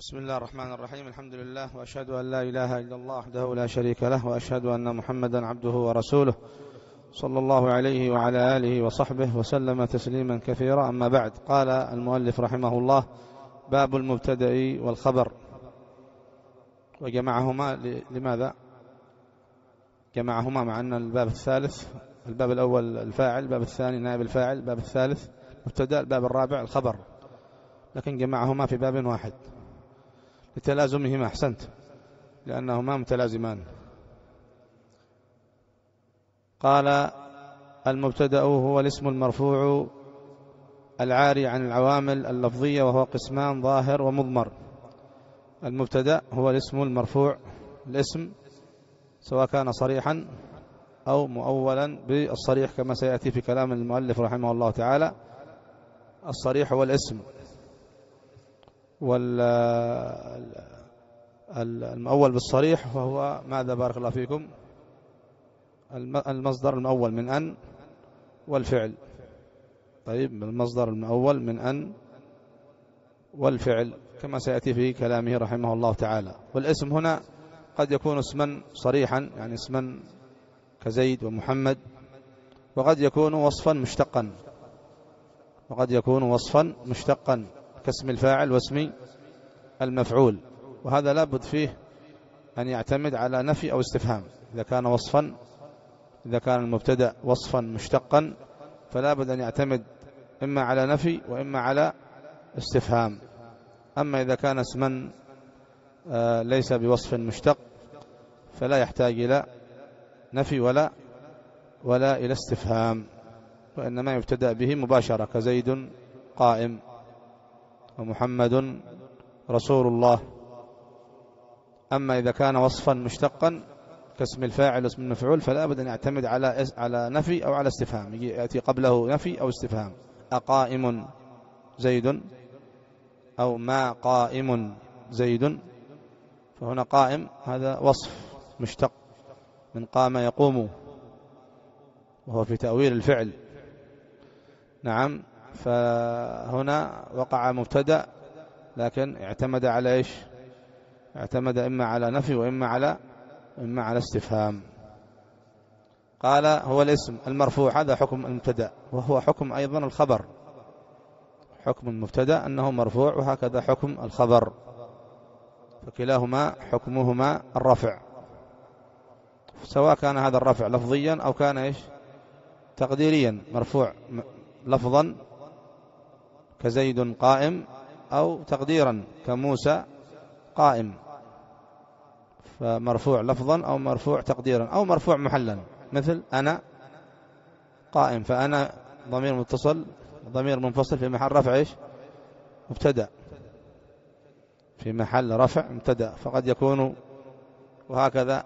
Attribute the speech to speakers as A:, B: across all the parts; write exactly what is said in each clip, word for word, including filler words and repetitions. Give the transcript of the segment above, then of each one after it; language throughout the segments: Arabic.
A: بسم الله الرحمن الرحيم. الحمد لله وأشهد أن لا إله إلا الله وحده لا شريك له، وأشهد أن محمدا عبده ورسوله صلى الله عليه وعلى آله وصحبه وسلم تسليما كثيرا. أما بعد، قال المؤلف رحمه الله: باب المبتدأ والخبر. وجمعهما لماذا؟ جمعهما مع أن الباب الثالث، الباب الأول الفاعل، الباب الثاني نائب الفاعل، الباب الثالث مبتدأ، الباب الرابع الخبر، لكن جمعهما في باب واحد لتلازمهما. أحسنت، لأنهما متلازمان. قال: المبتدأ هو الاسم المرفوع العاري عن العوامل اللفظية، وهو قسمان: ظاهر ومضمر. المبتدأ هو الاسم المرفوع، الاسم سواء كان صريحا أو مؤولا بالصريح، كما سيأتي في كلام المؤلف رحمه الله تعالى. الصريح هو الاسم، والمؤول بالصريح وهو ماذا؟ بارك الله فيكم، المصدر المؤول من أن والفعل. طيب، المصدر المؤول من أن والفعل، كما سيأتي في كلامه رحمه الله تعالى. والاسم هنا قد يكون اسما صريحا، يعني اسما كزيد ومحمد، وقد يكون وصفا مشتقا، وقد يكون وصفا مشتقا كاسم الفاعل واسم المفعول. وهذا لابد فيه أن يعتمد على نفي أو استفهام. إذا كان وصفا، إذا كان المبتدأ وصفا مشتقا، فلا بد أن يعتمد إما على نفي وإما على استفهام. أما إذا كان اسما ليس بوصف مشتق، فلا يحتاج إلى نفي ولا ولا إلى استفهام، وإنما يبتدأ به مباشرة، كزيد قائم ومحمد رسول الله. أما إذا كان وصفا مشتقا كاسم الفاعل واسم المفعول، فلا بد أن يعتمد على على نفي أو على استفهام، يأتي قبله نفي أو استفهام. أقائم زيد، أو ما قائم زيد. فهنا قائم هذا وصف مشتق من قام يقوم، وهو في تأويل الفعل. نعم، فهنا وقع مبتدأ، لكن اعتمد على إيش؟ اعتمد إما على نفي وإما على إما على استفهام. قال: هو الاسم المرفوع، هذا حكم المبتدأ، وهو حكم أيضا الخبر. حكم المبتدأ أنه مرفوع، وهكذا حكم الخبر، فكلاهما حكمهما الرفع، سواء كان هذا الرفع لفظيا أو كان إيش؟ تقديريا. مرفوع لفظا كزيد قائم، أو تقديرا كموسى قائم. فمرفوع لفظا أو مرفوع تقديرا أو مرفوع محلا، مثل أنا قائم، فأنا ضمير متصل ضمير منفصل في محل رفع إيش؟ مبتدأ، في محل رفع مبتدأ. فقد يكون وهكذا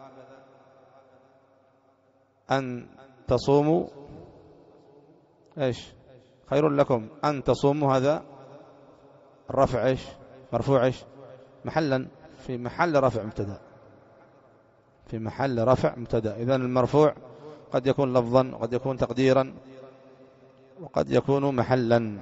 A: أن تصوموا إيش؟ خير لكم. أن تصوموا هذا الرفع إيش؟ مرفوع إيش؟ محلا، في محل رفع مبتدأ، في محل رفع مبتدأ. إذن المرفوع قد يكون لفظا، وقد يكون تقديرا، وقد يكون محلا.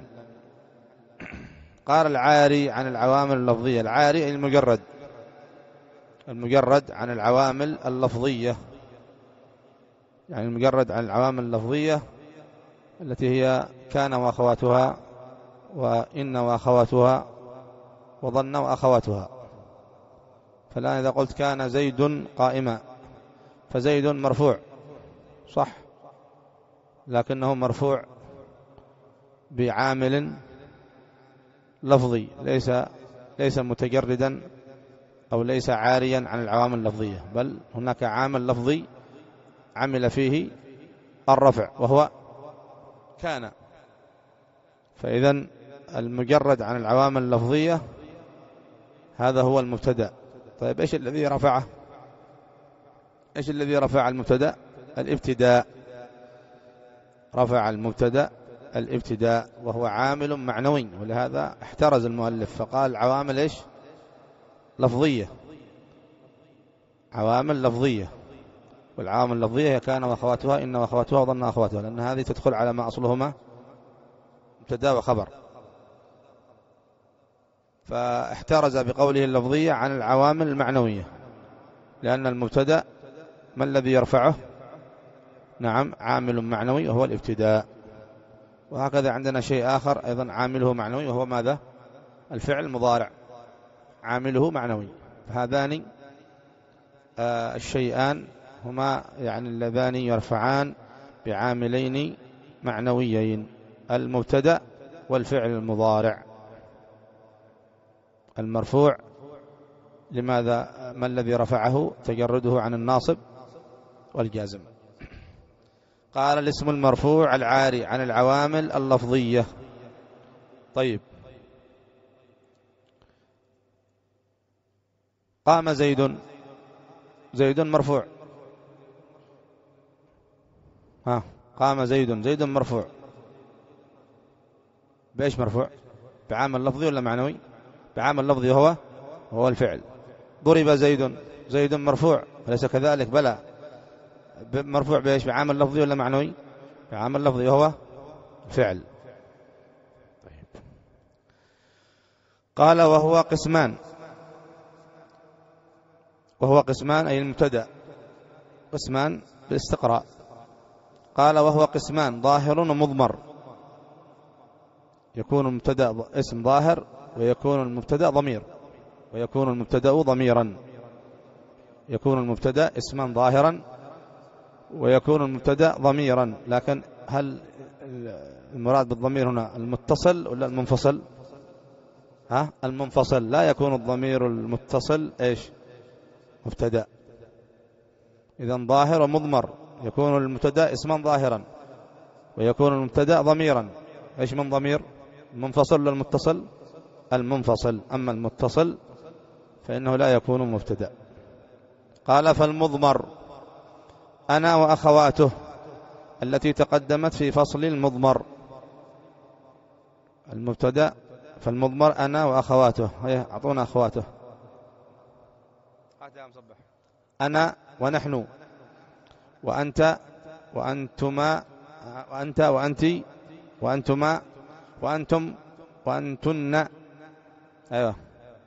A: قال: العاري عن العوامل اللفظية. العاري المجرد، المجرد عن العوامل اللفظية، يعني المجرد عن العوامل اللفظية التي هي كان وأخواتها، وإن وأخواتها، وظن وأخواتها. فالآن إذا قلت كان زيد قائما، فزيد مرفوع صح، لكنه مرفوع بعامل لفظي، ليس ليس متجردا أو ليس عاريا عن العوامل اللفظية، بل هناك عامل لفظي عمل فيه الرفع، وهو كان. فإذن المجرد عن العوامل اللفظية هذا هو المبتدأ. طيب، إيش الذي رفعه؟ إيش الذي رفع المبتدأ؟ الابتداء. رفع المبتدأ الابتداء، وهو عامل معنوي، ولهذا احترز المؤلف فقال عوامل إيش؟ لفظية، عوامل لفظية. والعوامل اللفظية هي كان وأخواتها، إن وأخواتها، وظن أخواتها، لأن هذه تدخل على ما أصلهما مبتدأ وخبر. فاحترز بقوله اللفظية عن العوامل المعنوية، لأن المبتدأ ما الذي يرفعه؟ نعم عامل معنوي وهو الابتداء. وهكذا عندنا شيء آخر أيضا عامله معنوي وهو ماذا؟ الفعل المضارع عامله معنوي. فهذان آه الشيئان هما يعني اللذان يرفعان بعاملين معنويين، المبتدأ والفعل المضارع. المرفوع لماذا؟ ما الذي رفعه؟ تجرده عن الناصب والجازم. قال الاسم المرفوع العاري عن العوامل اللفظية. طيب، قام زيد، زيد مرفوع. ها قام زيد، زيد مرفوع بإيش مرفوع؟ بعامل لفظي ولا معنوي؟ بعامل لفظي هو هو الفعل. ضرب زيد، زيد مرفوع أليس كذلك؟ بلى، مرفوع بإيش؟ بعامل لفظي ولا معنوي؟ بعامل لفظي هو الفعل. طيب. قال وهو قسمان، وهو قسمان أي المبتدأ، قسمان بالاستقراء. قال وهو قسمان ظاهر ومضمر، يكون المبتدأ اسم ظاهر ويكون المبتدأ ضمير، ويكون المبتدأ ضميرا. يكون المبتدأ اسما ظاهرا ويكون المبتدأ ضميرا. لكن هل المراد بالضمير هنا المتصل ولا المنفصل؟ ها المنفصل. لا يكون الضمير المتصل ايش؟ مبتدأ. إذن ظاهر ومضمر، يكون المبتدأ اسما ظاهرا ويكون المبتدأ ضميرا. ايش من ضمير؟ المنفصل ولا المتصل؟ المنفصل. أما المتصل فإنه لا يكون مبتدأ. قال فالمضمر أنا وأخواته التي تقدمت في فصل المضمر. المبتدأ فالمضمر أنا وأخواته. هيا أعطونا أخواته. أنا ونحن وأنت وأنتما وأنت وأنت وأنتما وأنتم وأنتن. أيوة.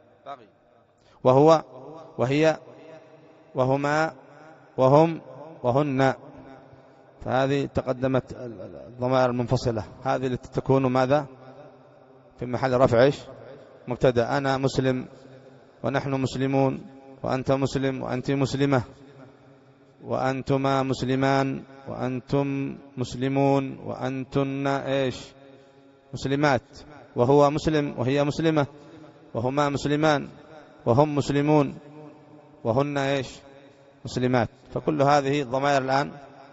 A: وهو وهي وهما وهم وهن. فهذه تقدمت الضمائر المنفصلة، هذه التي تكون ماذا؟ في محل رفع ايش؟ مبتدأ. أنا مسلم ونحن مسلمون وأنت مسلم وأنت مسلمة وأنتما مسلمان وأنتم مسلمون وأنتن ايش؟ مسلمات. وهو مسلم وهي مسلمة وهما مسلمان وهم مسلمون وهن ايش؟ مسلمات. فكل هذه الضمائر الآن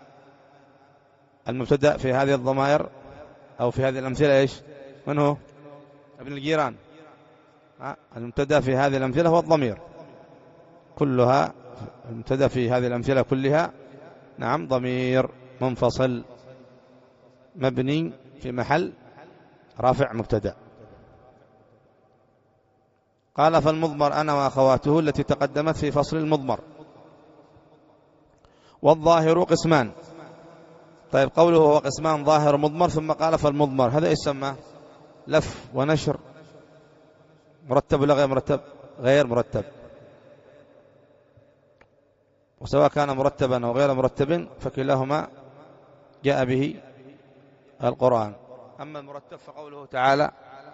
A: المبتدأ في هذه الضمائر أو في هذه الأمثلة ايش؟ من هو؟ ابن الجيران. المبتدأ في هذه الأمثلة هو الضمير كلها. المبتدأ في هذه الأمثلة كلها نعم ضمير منفصل مبني في محل رافع مبتدأ. قال فالمضمر أنا وأخواته التي تقدمت في فصل المضمر. والظاهر قسمان. طيب قوله هو قسمان ظاهر مضمر ثم قال فالمضمر، هذا يسمى لف ونشر، مرتب ولا غير مرتب؟ غير مرتب. وسواء كان مرتبا أو غير مرتب فكلاهما جاء به القرآن. أما المرتب فقوله تعالى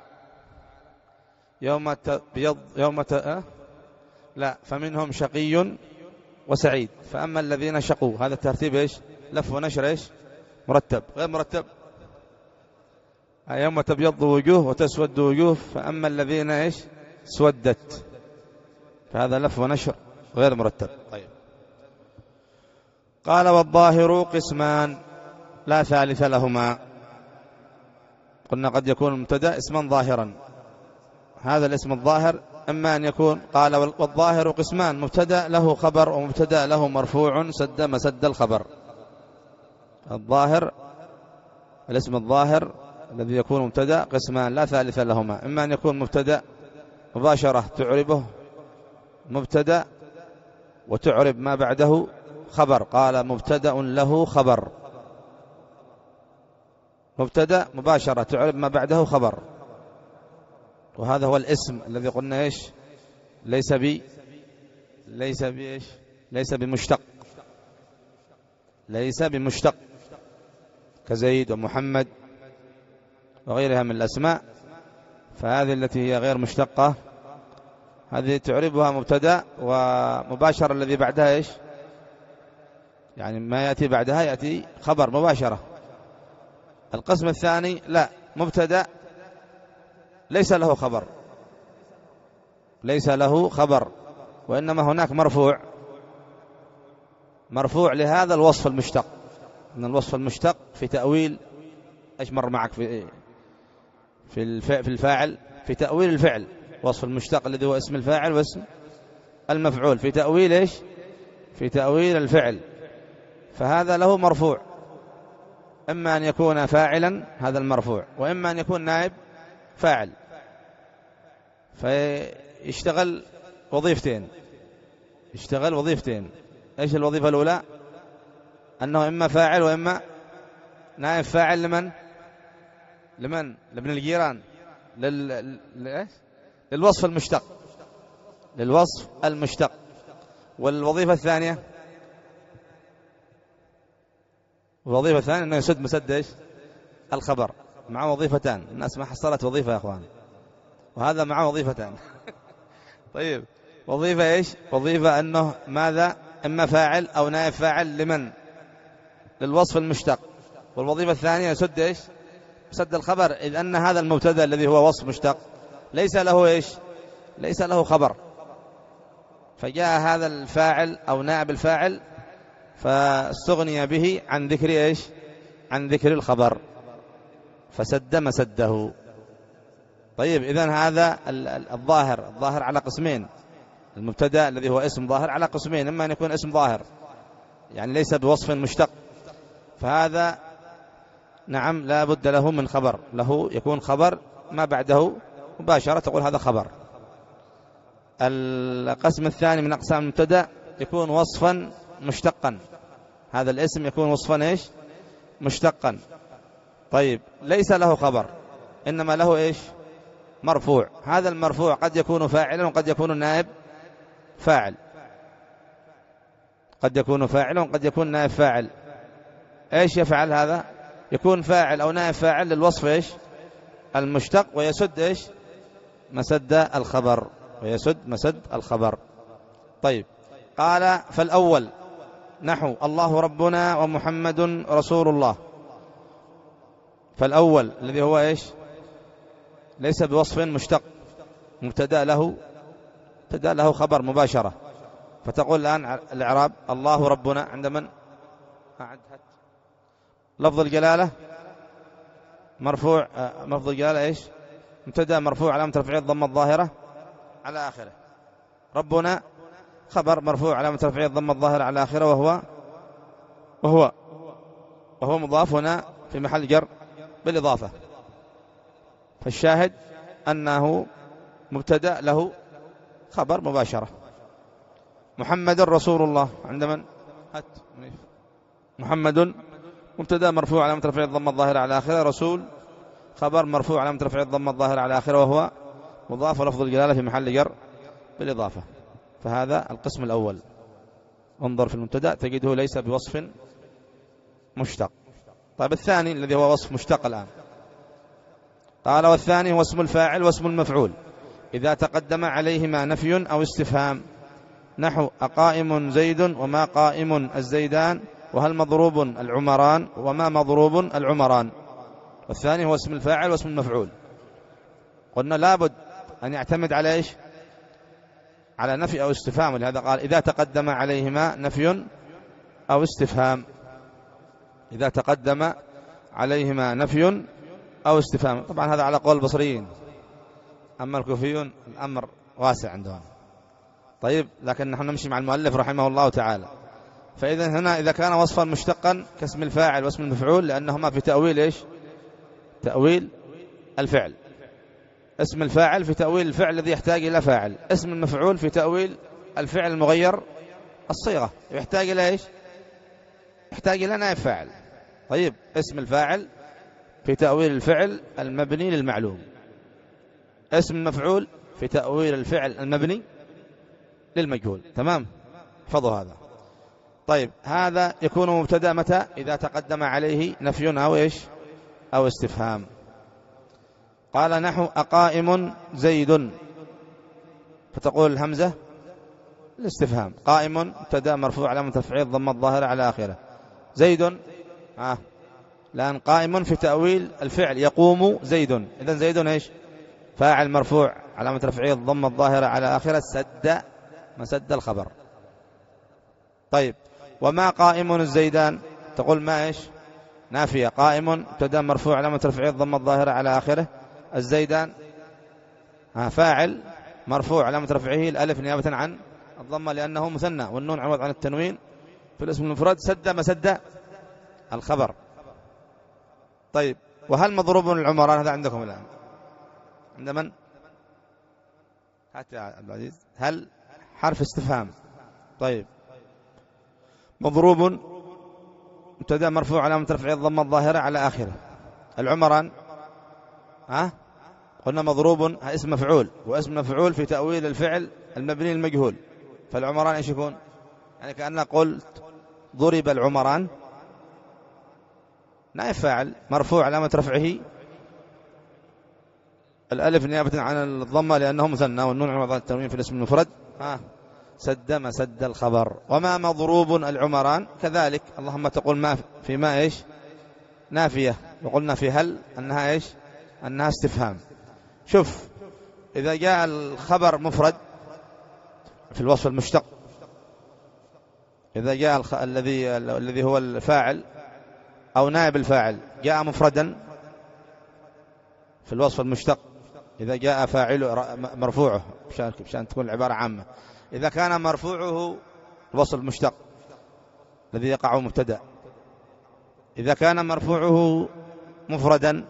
A: يوم تبيض يوم ت... أه؟ لا فمنهم شقي وسعيد. فأما الذين شقوا هذا الترتيب ايش؟ لف ونشر ايش؟ مرتب. غير مرتب يوم تبيض وجوه وتسود وجوه. فأما الذين ايش؟ سودت. فهذا لف ونشر غير مرتب. طيب. قال والظاهر قسمان لا ثالث لهما. قلنا قد يكون المبتدأ اسما ظاهرا، هذا الاسم الظاهر إما أن يكون قال والظاهر قسمان مبتدأ له خبر ومبتدأ له مرفوع سد مسد الخبر. الظاهر الاسم الظاهر الذي يكون مبتدأ قسمان لا ثالث لهما، إما أن يكون مبتدأ مباشرة تعربه مبتدأ وتعرب ما بعده خبر. قال مبتدأ له خبر، مبتدأ مباشرة تعرب ما بعده خبر. وهذا هو الاسم الذي قلنا إيش ليس بي ليس بإيش ليس بمشتق، ليس بمشتق كزيد ومحمد وغيرها من الأسماء. فهذه التي هي غير مشتقة هذه تعربها مبتدأ، ومباشرة الذي بعدها إيش يعني ما يأتي بعدها يأتي خبر مباشرة. القسم الثاني لا، مبتدأ ليس له خبر، ليس له خبر، وإنما هناك مرفوع، مرفوع لهذا الوصف المشتق. من الوصف المشتق في تأويل ايش مر معك في في في الفاعل، في تأويل الفعل، وصف المشتق الذي هو اسم الفاعل واسم المفعول، في تأويل ايش في تأويل الفعل. فهذا له مرفوع، اما ان يكون فاعلا هذا المرفوع، واما ان يكون نائب فاعل، فيشتغل وظيفتين، يشتغل وظيفتين. ايش الوظيفة الاولى؟ انه اما فاعل واما نائب فاعل. لمن لمن لابن الجيران، لل... لل... للوصف المشتق، للوصف المشتق. والوظيفة الثانية، الوظيفة الثانية أنه يسد مسد إيش الخبر. مع وظيفتان، الناس ما حصلت وظيفة يا أخوان، وهذا مع وظيفتان. طيب وظيفة إيش وظيفة أنه ماذا إما فاعل أو نائب فاعل لمن للوصف المشتق. والوظيفة الثانية يسد إيش سد الخبر، إذ أن هذا المبتدأ الذي هو وصف مشتق ليس له إيش ليس له خبر، فجاء هذا الفاعل أو نائب الفاعل فاستغني به عن ذكر إيش عن ذكر الخبر، فسد مسده. طيب إذن هذا الظاهر الظاهر على قسمين، المبتدأ الذي هو اسم ظاهر على قسمين، إما أن يكون اسم ظاهر يعني ليس بوصف مشتق، فهذا نعم لا بد له من خبر، له يكون خبر ما بعده مباشرة تقول هذا خبر. القسم الثاني من أقسام المبتدأ يكون وصفا مشتقا، هذا الاسم يكون وصفا إيش مشتقا. طيب ليس له خبر، إنما له إيش مرفوع. هذا المرفوع قد يكون فاعلا وقد يكون نائب فاعل، قد يكون فاعلا وقد يكون نائب فاعل. إيش يفعل هذا؟ يكون فاعل أو نائب فاعل للوصف إيش المشتق، ويسد إيش مسد الخبر، ويسد مسد الخبر. طيب قال فالأول نحو الله ربنا ومحمد رسول الله. فالأول الذي هو إيش ليس بوصف مشتق، مبتدأ له مبتدأ له خبر مباشرة، فتقول الآن الإعراب الله ربنا عند من؟ لفظ الجلالة مرفوع، لفظ الجلالة إيش مبتدأ مرفوع علامة رفعه الضمة الظاهرة على آخره، ربنا خبر مرفوع علامة رفعه الضمة الظاهرة على آخره، وهو وهو وهو مضاف هنا في محل جر بالإضافة. فالشاهد أنه مبتدأ له خبر مباشرة. محمد رسول الله عند من؟ محمد مبتدأ مرفوع علامة رفعه الضمة الظاهرة على آخره، رسول خبر مرفوع علامة رفعه الضمة الظاهرة على آخره، وهو مضاف ولفظ الجلالة في محل جر بالإضافة. فهذا القسم الأول. انظر في المبتدأ تجده ليس بوصف مشتق. طيب الثاني الذي هو وصف مشتق الآن، قال والثاني هو اسم الفاعل واسم المفعول إذا تقدم عليهما نفي أو استفهام، نحو أقائم زيد وما قائم الزيدان، وهل مضروب العمران وما مضروب العمران. والثاني هو اسم الفاعل واسم المفعول. قلنا لابد أن يعتمد على إيش على نفي أو استفهام، ولهذا قال إذا تقدم عليهما نفي أو استفهام، إذا تقدم عليهما نفي أو استفهام. طبعا هذا على قول البصريين، أما الكوفيون الأمر واسع عندهم. طيب لكن نحن نمشي مع المؤلف رحمه الله تعالى. فإذا هنا إذا كان وصفا مشتقا كاسم الفاعل واسم المفعول، لأنهما في تأويل إيش تأويل الفعل. اسم الفاعل في تأويل الفعل الذي يحتاج إلى فاعل، اسم المفعول في تأويل الفعل المغير الصيغة يحتاج إلى إيش يحتاج إلى نائب فاعل. طيب اسم الفاعل في تأويل الفعل المبني للمعلوم، اسم مفعول في تأويل الفعل المبني للمجهول. تمام، احفظوا هذا. طيب هذا يكون مبتدأ متى؟ إذا تقدم عليه نفي أو إيش أو استفهام. قال نحو أقائم زيد، فتقول الهمزة الاستفهام. قائم مبتدأ مرفوع علامة تفعيل ضم الظاهرة على آخره. زيد آه. لأن قائم في تأويل الفعل يقوم زيد، إذن زيد إيش؟ فاعل مرفوع علامة رفعه الضم الظاهرة على آخرة سد مسد الخبر. طيب وما قائم الزيدان، تقول ما إيش؟ نافية. قائم مبتدأ مرفوع علامة رفعه الضم الظاهرة على آخره. الزيدان آه فاعل مرفوع علامة رفعه الألف نيابة عن الضمة لأنه مثنى، والنون عوض عن التنوين في الاسم المفرد. سد مسد الخبر. طيب وهل مضروب العمران؟ هذا عندكم الآن عند من؟ هات يا عبد العزيز. هل حرف استفهام. طيب مضروب مبتدأ مرفوع علامة رفعه الضمة الظاهرة على آخره. العمران ها قلنا مضروب اسم مفعول، واسم مفعول في تأويل الفعل المبني المجهول. فالعمران ايش يكون؟ يعني كأنك قلت ضرب العمران، نائب فاعل مرفوع علامة رفعه الألف نيابة عن الضمة لأنه مثنى، والنون عوض عن التنوين في الاسم المفرد. ها سد مسد الخبر. وما مضروب العمران كذلك. اللهم تقول ما في ما ايش؟ نافية. وقلنا في هل أنها ايش؟ أنها استفهام. شوف إذا جاء الخبر مفرد في الوصف المشتق، إذا جاء الخ... الذي الذي هو الفاعل أو نائب الفاعل جاء مفردا في الوصف المشتق، إذا جاء فاعل مرفوعه بشان, بشان تكون العبارة عامة. إذا كان مرفوعه الوصف المشتق الذي يقع مبتدأ، إذا كان مرفوعه مفردا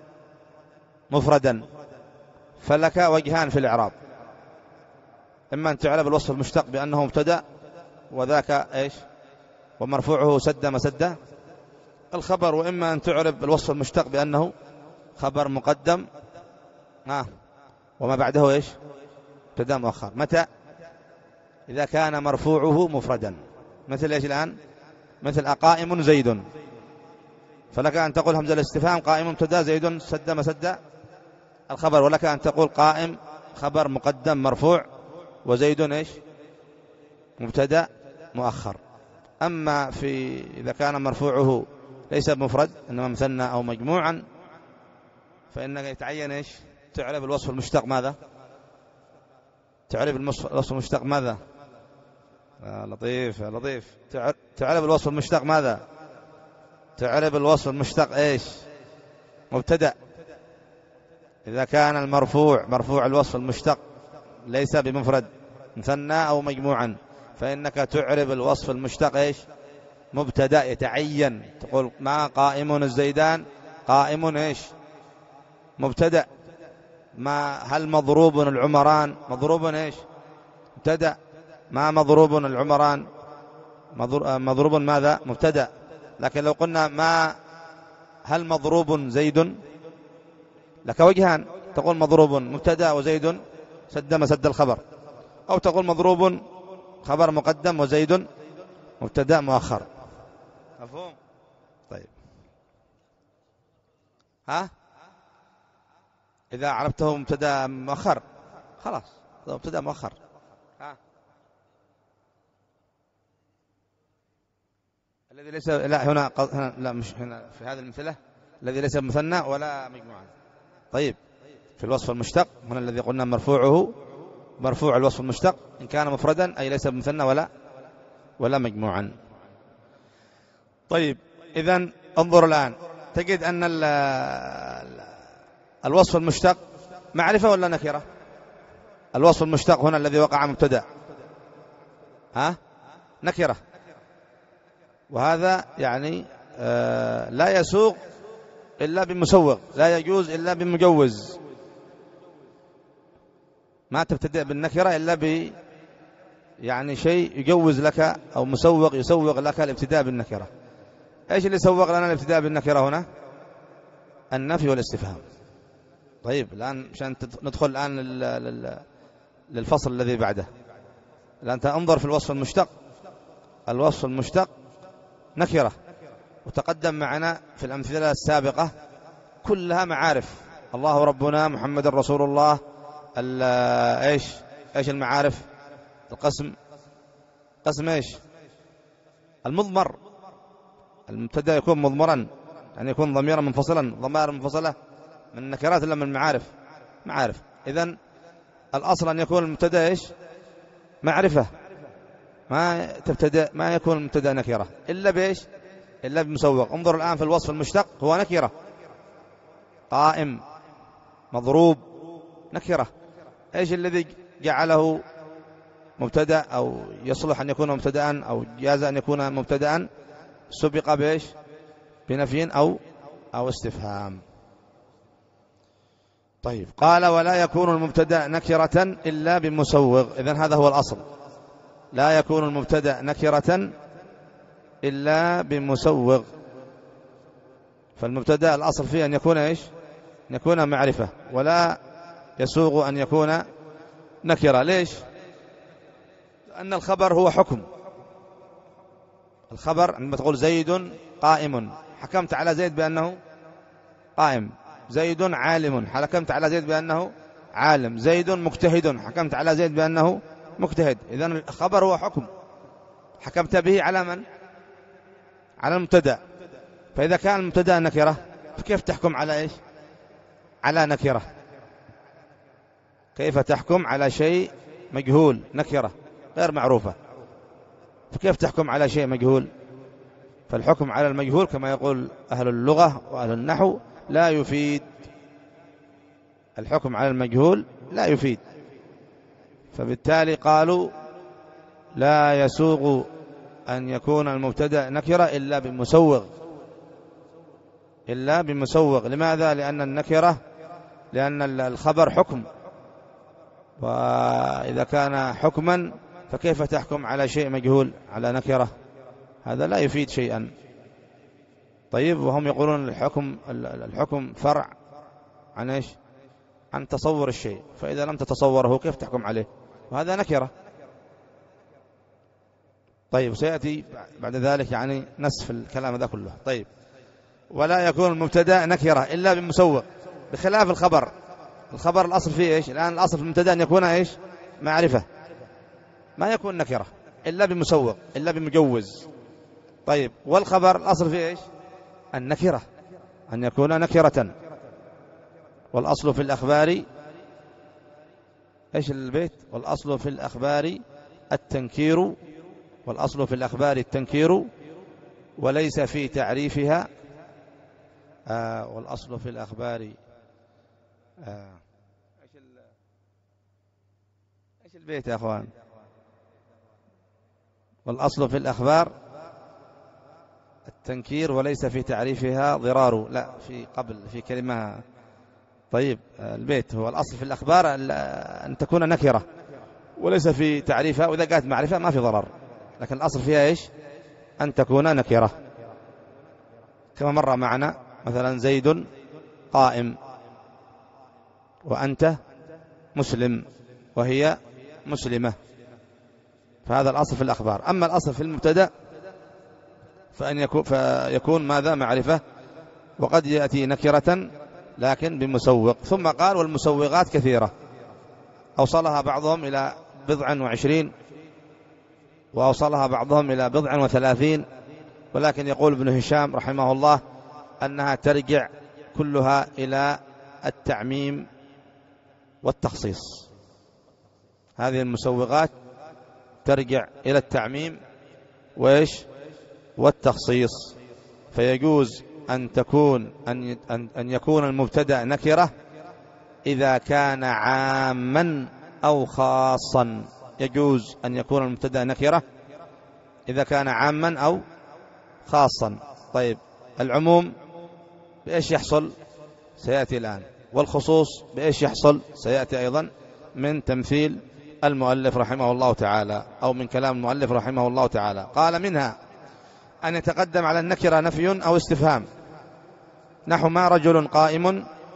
A: مفردا فلك وجهان في الإعراب. إما أن تعرب الوصف المشتق بأنه مبتدأ وذاك إيش ومرفوعه سد مسد الخبر، وإما أن تعرب الوصف المشتق بأنه خبر مقدم آه وما بعده إيش مبتدأ مؤخر. متى؟ إذا كان مرفوعه مفردا. مثل إيش الآن؟ مثل أقائم زيد، فلك أن تقول همزة الاستفهام قائم مبتدأ زيد سد مسد الخبر، ولك أن تقول قائم خبر مقدم مرفوع وزيد إيش مبتدأ مؤخر. أما في إذا كان مرفوعه ليس بمفرد إنما مثنى أو مجموعا فإنك يتعين إيش تعرف الوصف المشتق ماذا؟ تعرف الوصف المشتق ماذا؟ آه لطيف يا لطيف. تعرف الوصف المشتق ماذا؟ تعرف الوصف المشتق إيش مبتدأ. إذا كان المرفوع مرفوع الوصف المشتق ليس بمفرد مثنى أو مجموعا فإنك تعرب الوصف المشتق إيش مبتدأ. يتعين تقول ما قائم الزيدان قائم إيش مبتدأ. ما هل مضروب العمران مضروب إيش مبتدأ. ما مضروب العمران مضروب ماذا مبتدأ. لكن لو قلنا ما هل مضروب زيد لك وجهان، تقول مضروب مبتدأ وزيد سد مسد الخبر، أو تقول مضروب خبر مقدم وزيد مبتدأ مؤخر. مفهوم؟ طيب ها إذا عرفته مبتدأ مؤخر خلاص مبتدأ مؤخر. ها الذي ليس لا هنا, هنا لا مش هنا في هذه المثلة الذي ليس مثنى ولا مجموعة. طيب في الوصف المشتق هنا الذي قلنا مرفوعه مرفوع الوصف المشتق إن كان مفردا أي ليس بمثنى ولا ولا مجموعا. طيب إذن انظر الآن تجد أن الوصف المشتق معرفة ولا نكرة؟ الوصف المشتق هنا الذي وقع مبتدأ ها نكرة، وهذا يعني آه لا يسوق إلا بمسوغ، لا يجوز إلا بمجوز. ما تبتدئ بالنكرة إلا ب يعني شيء يجوز لك أو مسوغ يسوغ لك الابتداء بالنكرة. إيش اللي سوغ لنا الابتداء بالنكرة هنا؟ النفي والاستفهام. طيب الآن عشان ندخل الآن للفصل الذي بعده. الآن انظر في الوصف المشتق. الوصف المشتق نكرة، وتقدم معنا في الأمثلة السابقة كلها معارف. الله ربنا، محمد رسول الله، ايش ايش المعارف؟ القسم، قسم ايش؟ المضمر. المبتدا يكون مضمرا، يعني يكون ضميرا منفصلا. ضمائر منفصلة من النكرات الا من المعارف. معارف. اذن الاصل ان يكون المبتدا ايش؟ معرفة. ما تبتدأ ما يكون المبتدا نكرة الا بايش؟ الا بمسوغ. انظر الان في الوصف المشتق، هو نكرة. قائم، مضروب، نكرة. ايش الذي جعله مبتدا او يصلح ان يكون مبتدا او جاز ان يكون مبتدا؟ سبق بايش؟ بنفي او او استفهام. طيب قال ولا يكون المبتدا نكرة الا بمسوغ. اذن هذا هو الاصل، لا يكون المبتدا نكرة الا بمسوغ. فالمبتدا الاصل فيه ان يكون ايش؟ ان يكون معرفة، ولا يسوغ ان يكون نكرة. ليش؟ لأن الخبر هو حكم. الخبر عندما تقول زيد قائم، حكمت على زيد بأنه قائم. زيد عالم، حكمت على زيد بأنه عالم. زيد مجتهد، حكمت على زيد بأنه مجتهد. إذن الخبر هو حكم، حكمت به على من؟ على المبتدا. فإذا كان المبتدا نكرة فكيف تحكم على إيش؟ على نكرة. كيف تحكم على شيء مجهول؟ نكرة غير معروفة، فكيف تحكم على شيء مجهول؟ فالحكم على المجهول كما يقول أهل اللغة وأهل النحو لا يفيد. الحكم على المجهول لا يفيد. فبالتالي قالوا لا يسوغ أن يكون المبتدأ نكرة إلا بمسوغ. إلا بمسوغ. لماذا؟ لأن النكرة، لأن الخبر حكم، وإذا كان حكما فكيف تحكم على شيء مجهول على نكرة؟ هذا لا يفيد شيئا. طيب وهم يقولون الحكم الحكم فرع عن ايش؟ عن تصور الشيء، فإذا لم تتصوره كيف تحكم عليه؟ وهذا نكرة. طيب سيأتي بعد ذلك يعني نسف الكلام هذا كله. طيب ولا يكون المبتدا نكرة إلا بمسوغ، بخلاف الخبر. الخبر الأصل فيه ايش؟ الآن الأصل في المبتدا أن يكون ايش؟ معرفة، ما يكون نكرة إلا بمسوغ، إلا بمجوز. طيب والخبر الأصل فيه ايش؟ النكرة، أن يكون نكرة. والأصل في الأخبار ايش البيت؟ والأصل في الأخبار التنكير. والأصل في الأخبار التنكير وليس في تعريفها. آه والأصل في الأخبار آه ايش ايش البيت يا أخوان؟ والأصل في الأخبار التنكير وليس في تعريفها ضرار. لا، في قبل في كلمة. طيب البيت هو الأصل في الأخبار أن تكون نكرة وليس في تعريفها، وإذا قالت معرفة ما في ضرر، لكن الأصل فيها إيش؟ أن تكون نكرة. كما مر معنا مثلا زيد قائم وأنت مسلم وهي مسلمة، فهذا الأصل في الأخبار. أما الأصل في المبتدأ فأن يكون, فيكون ماذا؟ معرفة، وقد يأتي نكرة لكن بمسوغ. ثم قال والمسوغات كثيرة، أوصلها بعضهم إلى بضع وعشرين، وأوصلها بعضهم إلى بضع وثلاثين، ولكن يقول ابن هشام رحمه الله أنها ترجع كلها إلى التعميم والتخصيص. هذه المسوغات ترجع إلى التعميم وإيش؟ والتخصيص. فيجوز أن تكون أن أن يكون المبتدأ نكرة إذا كان عاما أو خاصا. يجوز أن يكون المبتدأ نكرة إذا كان عاما أو خاصا. طيب العموم بإيش يحصل؟ سيأتي الآن. والخصوص بإيش يحصل؟ سيأتي أيضا من تمثيل المؤلف رحمه الله تعالى، أو من كلام المؤلف رحمه الله تعالى. قال منها أن يتقدم على النكرة نفي أو استفهام، نحو ما رجل قائم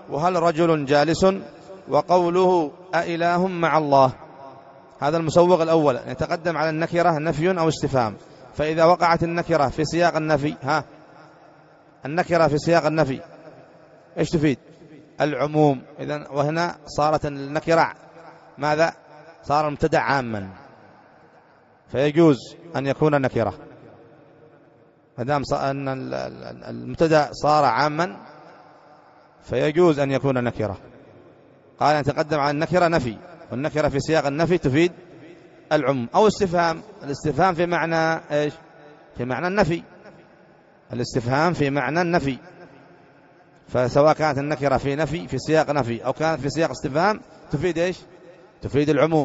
A: وهل رجل جالس، وقوله أإله مع الله. هذا المسوغ الأول يتقدم على النكرة نفي أو استفهام. فإذا وقعت النكرة في سياق النفي، ها النكرة في سياق النفي إيش تفيد؟ العموم. إذن وهنا صارت النكرة ماذا؟ صار المبتدأ عاما، فيجوز أن يكون نكرة ما دام أن المبتدأ صار عاما، فيجوز أن يكون نكرة. قال أن تقدم على النكرة نفي، والنكرة في سياق النفي تفيد العموم. أو استفهام، الاستفهام في معنى إيش؟ في معنى النفي. الاستفهام في معنى النفي، فسواء كانت النكرة في نفي في سياق نفي أو كانت في سياق استفهام تفيد إيش؟ تفيد العموم.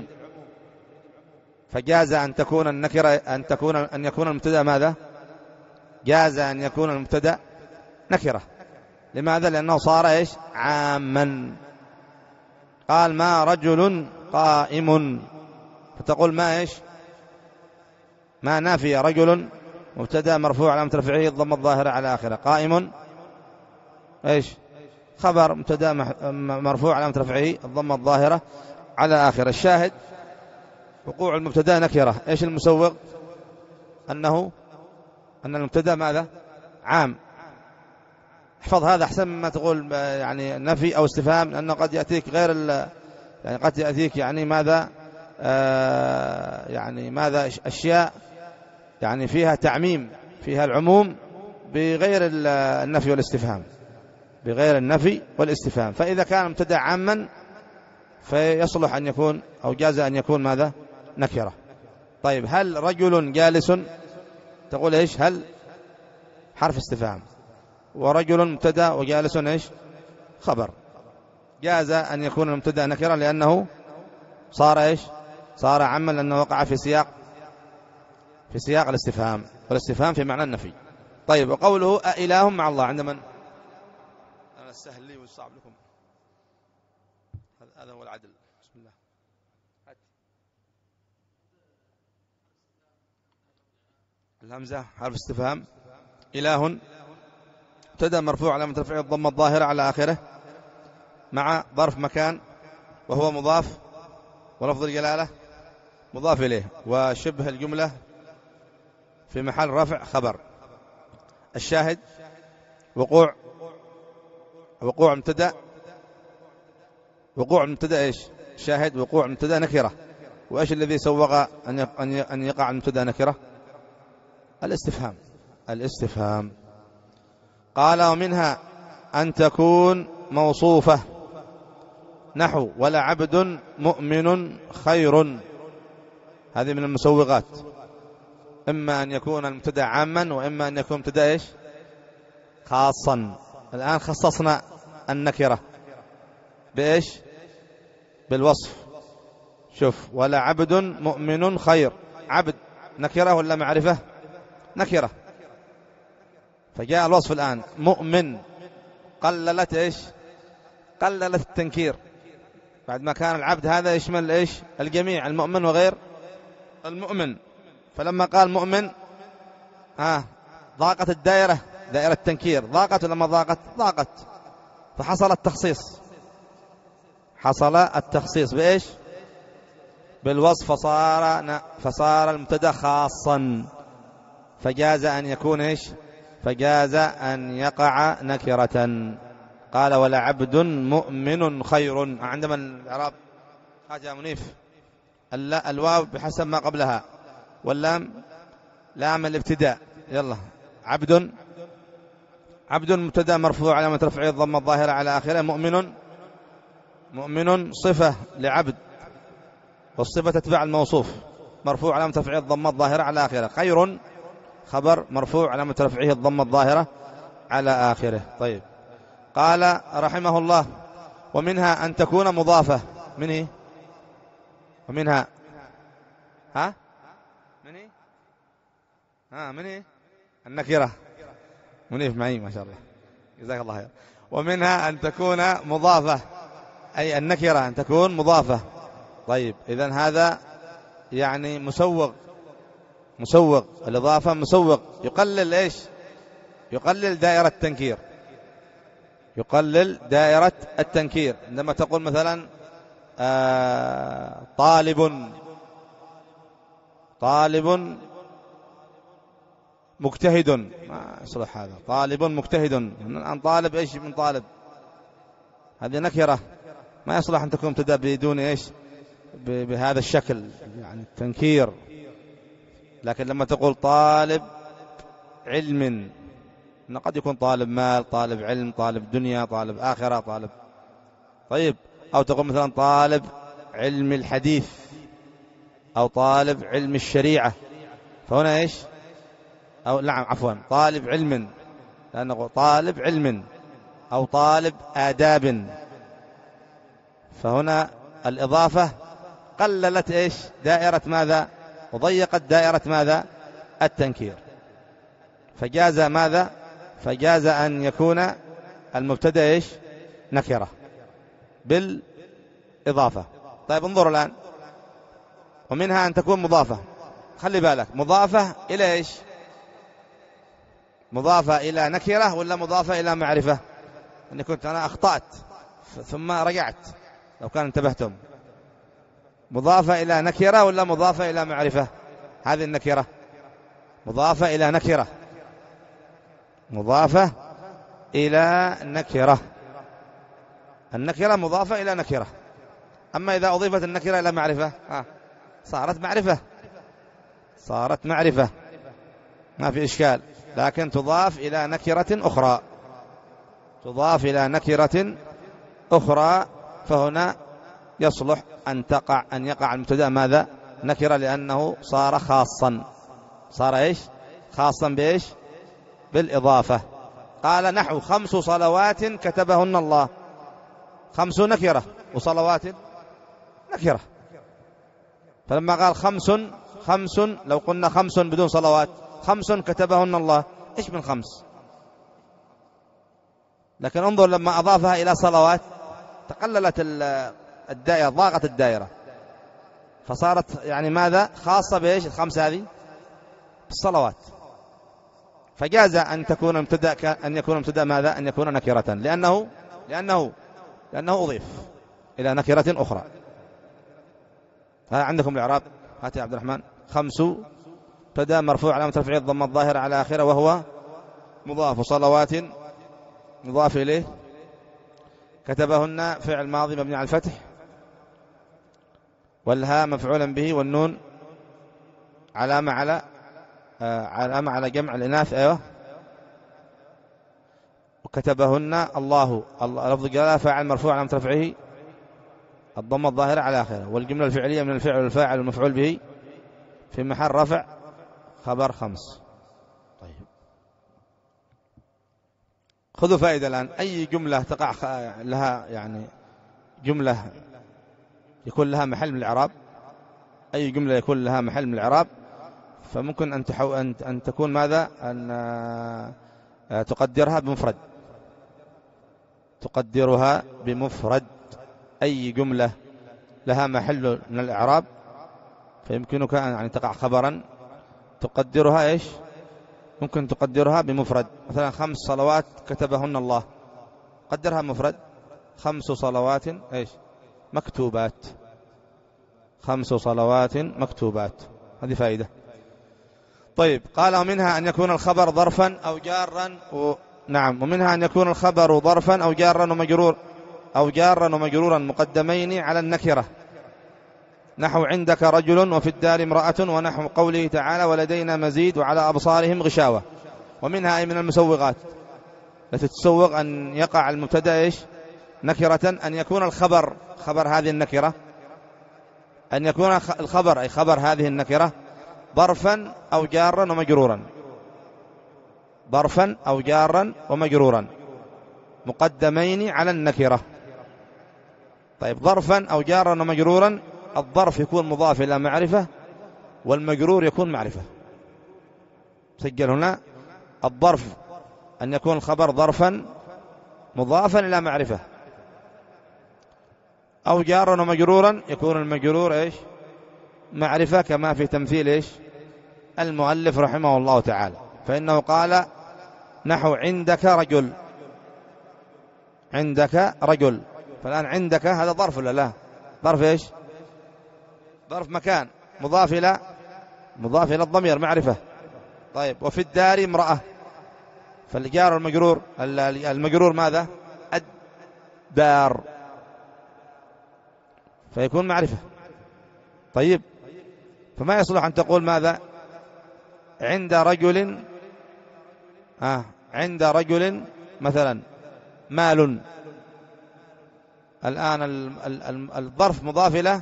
A: فجاز أن تكون النكرة أن تكون أن يكون المبتدأ ماذا؟ جاز أن يكون المبتدأ نكرة. لماذا؟ لأنه صار إيش؟ عاما. قال ما رجل قائم، فتقول ما إيش؟ ما نافية. رجل مبتدأ مرفوع علامة رفعه الضمة الظاهرة على آخره. قائم إيش؟ خبر مبتدأ مرفوع علامة رفعه الضمة الظاهرة على آخره. الشاهد وقوع المبتدأ نكرة. إيش المسوغ؟ أنه أن المبتدأ ماذا؟ عام. احفظ هذا أحسن مما تقول يعني نفي أو استفهام، لأنه قد يأتيك غير يعني قد يأتيك يعني ماذا آه يعني ماذا أشياء يعني فيها تعميم، فيها العموم بغير النفي والاستفهام، بغير النفي والاستفهام. فإذا كان مبتدأ عاما فيصلح أن يكون أو جاز أن يكون ماذا؟ نكرة. طيب هل رجل جالس؟ تقول إيش؟ هل حرف استفهام، ورجل مبتدأ وجالس إيش؟ خبر. جاز أن يكون المبتدأ نكرة لأنه صار إيش؟ صار عاما، لأنه وقع في سياق في سياق الاستفهام، والاستفهام في معنى النفي. طيب وقوله أإله مع الله عند من؟ أنا السهل لي والصعب لكم، هذا هو العدل. بسم الله. الهمزة حرف استفهام. إله مبتدأ مرفوع علامة رفعه الضمة الظاهرة على آخره، مع ظرف مكان وهو مضاف، ولفظ الجلالة مضاف إليه، وشبه الجملة في محل رفع خبر. الشاهد وقوع وقوع مبتدأ وقوع مبتدأ إيش؟ الشاهد وقوع مبتدأ نكرة. وإيش الذي سوغ أن أن يقع المبتدأ نكرة؟ الاستفهام. الاستفهام. قال ومنها أن تكون موصوفة، نحو ولا عبد مؤمن خير. هذه من المسوغات، إما أن يكون المبتدأ عاما، وإما أن يكون مبتدأ إيش؟ خاصا. الآن خصصنا النكرة بإيش؟ بالوصف. شوف ولا عبد مؤمن خير، عبد نكرة ولا معرفة؟ نكرة. فجاء الوصف الآن مؤمن، قللت إيش؟ قللت التنكير، بعد ما كان العبد هذا يشمل إيش؟ الجميع، المؤمن وغير المؤمن. فلما قال مؤمن ها ضاقت الدائرة، دائرة التنكير ضاقت لما ضاقت ضاقت فحصل التخصيص. حصل التخصيص بإيش؟ بالوصف. فصار فصار المبتدأ خاصا، فجاز أن يكون إيش؟ فجاز أن يقع نكرة. قال ولا عبد مؤمن خير. عندما الإعراب حاجة منيف، الواو بحسب ما قبلها، واللام لام الابتداء. يلا عبد عبد مبتدأ مرفوع علامة رفعه الضمة الظاهرة على آخره. مؤمن مؤمن صفة لعبد، والصفة تتبع الموصوف، مرفوع علامة رفعه الضمة الظاهرة على آخره. خير خبر مرفوع علامة رفعه الضمة الظاهرة على آخره. طيب قال رحمه الله ومنها أن تكون مضافة. من هي؟ ومنها ها من هي؟ ها من هي؟ النكرة. منيف معي ما شاء الله، جزاك الله خير. ومنها أن تكون مضافة، أي النكرة أن تكون مضافة. طيب إذن هذا يعني مسوغ، مسوغ الإضافة مسوغ، يقلل إيش؟ يقلل دائرة التنكير، يقلل دائرة التنكير. عندما تقول مثلا آه طالب طالب مجتهد، ما يصلح هذا. طالب مجتهد، الآن طالب إيش من طالب؟ هذه نكرة، ما يصلح أن تكون مبتدأ بدون إيش، بهذا الشكل، يعني تنكير. لكن لما تقول طالب علم، قد يكون طالب مال، طالب علم، طالب دنيا، طالب آخرة، طالب طيب. أو تقول مثلا طالب علم الحديث، أو طالب علم الشريعة، فهنا إيش؟ أو نعم عفوا طالب علم، لأنه طالب علم، أو طالب آداب، فهنا الإضافة قللت إيش؟ دائرة ماذا؟ وضيقت دائرة ماذا؟ التنكير. فجاز ماذا؟ فجاز أن يكون المبتدأ إيش؟ نكرة بالإضافة. طيب انظروا الآن، ومنها أن تكون مضافة. خلي بالك، مضافة إلى إيش؟ مضافة إلى نكرة ولا مضافة إلى معرفة؟ أني كنت أنا أخطأت ثم رجعت، لو كان انتبهتم. مضافة إلى نكرة ولا مضافة إلى معرفة؟ هذه النكرة مضافة إلى نكرة، مضافة إلى نكرة. النكرة مضافة إلى نكرة. أما إذا أضيفت النكرة إلى معرفة آه. صارت معرفة، صارت معرفة، ما في إشكال. لكن تضاف إلى نكرة أخرى، تضاف إلى نكرة أخرى، فهنا يصلح أن تقع أن يقع المبتدأ ماذا؟ نكرة، لأنه صار خاصا. صار إيش؟ خاصا بإيش؟ بالإضافة. قال نحو خمس صلوات كتبهن الله. خمس نكرة وصلوات نكرة، فلما قال خمس خمس، لو قلنا خمس بدون صلوات، خمس كتبهن الله، إيش من خمس؟ لكن انظر لما أضافها إلى صلوات تقللت الدائرة، ضاقت الدائرة، فصارت يعني ماذا؟ خاصة بإيش الخمس هذه؟ بالصلوات. فجاز أن تكون مبتدأ، أن يكون مبتدأ ماذا؟ أن يكون نكرة، لأنه لأنه لأنه أضيف إلى نكرة أخرى. ها عندكم الإعراب، هات يا عبد الرحمن. خمس مبتدأ مرفوع علامة رفعه الضمة الظاهرة على آخره وهو مضاف، صلوات مضاف إليه، كتبهن فعل ماضي مبني على الفتح، والهاء مفعولا به، والنون علامة على آه علامة على جمع الإناث. أيوه. وكتبهن الله، لفظ جلالة فاعل مرفوع علامة رفعه الضمة الظاهرة على آخره، والجملة الفعلية من الفعل والفاعل والمفعول به في محل رفع خبر خمس. طيب خذوا فائدة الآن. أي جملة تقع لها يعني جملة يكون لها محل من الإعراب، أي جملة يكون لها محل من الإعراب، فممكن أن تحو أن أن تكون ماذا؟ أن تقدرها بمفرد، تقدرها بمفرد. أي جملة لها محل من الإعراب فيمكنك أن يعني تقع خبرا تقدرها إيش؟ ممكن تقدرها بمفرد. مثلا خمس صلوات كتبهن الله، قدرها مفرد. خمس صلوات إيش؟ مكتوبات. خمس صلوات مكتوبات. هذه فائدة. طيب قال ومنها أن يكون الخبر ظرفا أو جارا و... نعم ومنها أن يكون الخبر ظرفا أو جارا ومجرور أو جارا ومجرورا مقدمين على النكرة، نحو عندك رجل وفي الدار امرأة، ونحو قوله تعالى ولدينا مزيد وعلى أبصارهم غشاوة. ومنها أي من المسوغات التي تسوغ أن يقع المبتدأ إيش؟ نكرة، أن يكون الخبر خبر هذه النكرة، أن يكون الخبر أي خبر هذه النكرة ظرفا أو جارا ومجرورا، ظرفا أو جارا ومجرورا مقدمين على النكرة. طيب ظرفا أو جارا ومجرورا، الظرف يكون مضاف إلى معرفة والمجرور يكون معرفة. سجل هنا الظرف أن يكون الخبر ظرفا مضافا إلى معرفة، أو جارا ومجرورا يكون المجرور إيش؟ معرفة، كما في تمثيل إيش؟ المؤلف رحمه الله تعالى، فإنه قال نحو عندك رجل، عندك رجل. فالآن عندك هذا ظرف ولا لا؟ ظرف إيش؟ ظرف مكان مضاف إلى مضاف إلى الضمير معرفة. طيب وفي الدار امرأة، فالجار المجرور المجرور ماذا؟ الدار، فيكون معرفة. طيب فما يصلح أن تقول ماذا؟ عند رجل آه عند رجل مثلا مال. الآن الظرف مضاف إلى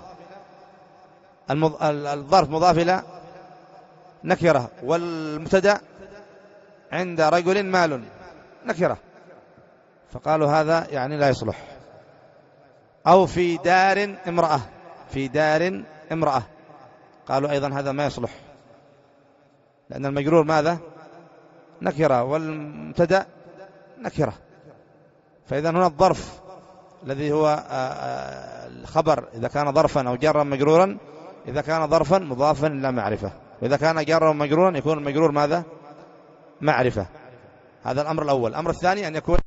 A: الظرف مضاف إلى نكرة، والمبتدأ عند رجل مال نكرة، فقالوا هذا يعني لا يصلح. أو في دار امرأة، في دار امرأة، قالوا أيضا هذا ما يصلح، لأن المجرور ماذا؟ نكرة، والمبتدأ نكرة. فإذا هنا الظرف الذي هو الخبر إذا كان ظرفا أو جارا مجرورا، إذا كان ظرفا مضافا إلى معرفة، وإذا كان جارا مجرورا يكون المجرور ماذا؟ معرفة. هذا الأمر الأول. الأمر الثاني أن يكون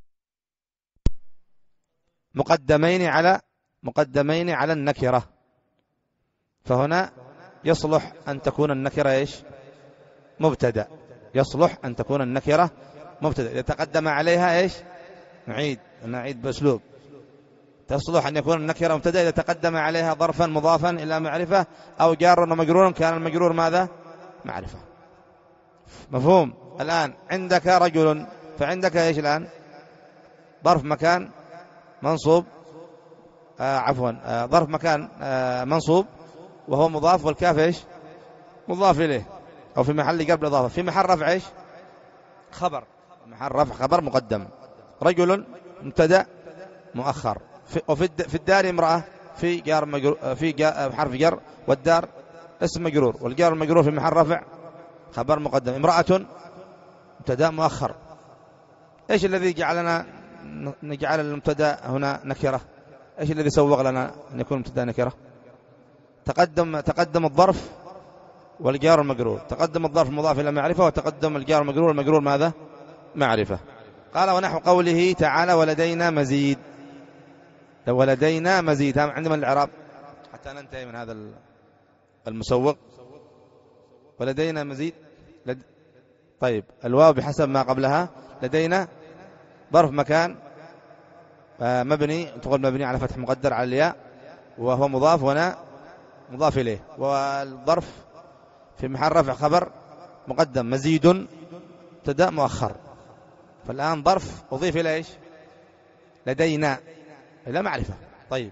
A: مقدمين على مقدمين على النكرة، فهنا يصلح أن تكون النكرة إيش؟ مبتدأ. يصلح أن تكون النكرة مبتدأ إذا تقدم عليها إيش؟ نعيد نعيد بأسلوب. تصلح أن يكون النكرة مبتدأ إذا تقدم عليها ظرفا مضافا إلى معرفة أو جارا ومجرورا، كان المجرور ماذا؟ معرفة. مفهوم؟ الآن عندك رجل، فعندك إيش الآن؟ ظرف مكان منصوب آه عفوا آه ظرف مكان آه منصوب وهو مضاف، والكاف إيش؟ مضاف إليه، أو في محل قبل إضافة، في محل رفع إيش؟ خبر، محل رفع خبر مقدم. رجل مبتدأ مؤخر. وفي في الدار امرأة، في جار مجرور، في جار حرف جر، والدار اسم مجرور، والجار المجرور في محل رفع خبر مقدم. امرأة مبتدأ مؤخر. ايش الذي جعلنا نجعل المبتدأ هنا نكرة؟ ايش الذي سوغ لنا ان يكون مبتدأ نكرة؟ تقدم تقدم الظرف والجار المجرور، تقدم الظرف مضاف الى معرفة، وتقدم الجار المجرور، المجرور ماذا؟ معرفة. قال ونحو قوله تعالى ولدينا مزيد. ولدينا مزيد عندما الإعراب حتى ننتهي من هذا المسوغ. ولدينا مزيد لد... طيب الواو بحسب ما قبلها. لدينا ظرف مكان مبني، تقول مبني على فتح مقدر على الياء، وهو مضاف، هنا مضاف إليه، والظرف في محل رفع خبر مقدم. مزيد مبتدأ مؤخر. فالآن ظرف أضيف إلى إيش؟ لدينا إلى معرفة. طيب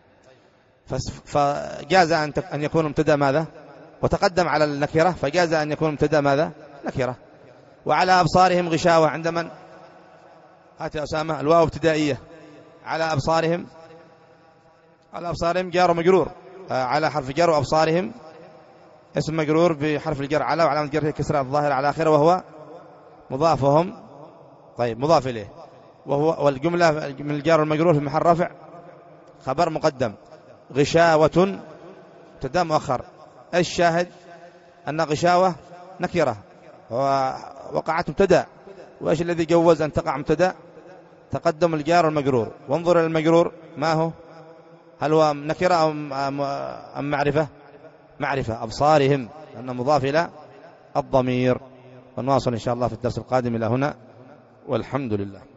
A: فجاز أن يكون مبتدأ ماذا؟ وتقدم على النكرة، فجاز أن يكون مبتدأ ماذا؟ نكرة. وعلى أبصارهم غشاوة، عند من؟ هات يا أسامة. الواو ابتدائية. على أبصارهم، على أبصارهم جار ومجرور، على حرف جر، وأبصارهم اسم مجرور بحرف الجر على، وعلامة جره كسرة الظاهر على آخره، وهو مضافهم. طيب مضاف إليه، وهو والجملة من الجار والمجرور في محل رفع خبر مقدم. غشاوة مبتدأ مؤخر. الشاهد أن غشاوة نكرة ووقعت مبتدأ. وإيش الذي جوز أن تقع مبتدأ؟ تقدم الجار والمجرور. وانظر إلى المجرور ما هو؟ هل هو نكرة أم معرفة؟ معرفة. أبصارهم أنه مضاف إلى الضمير. ونواصل إن شاء الله في الدرس القادم إلى هنا، والحمد لله.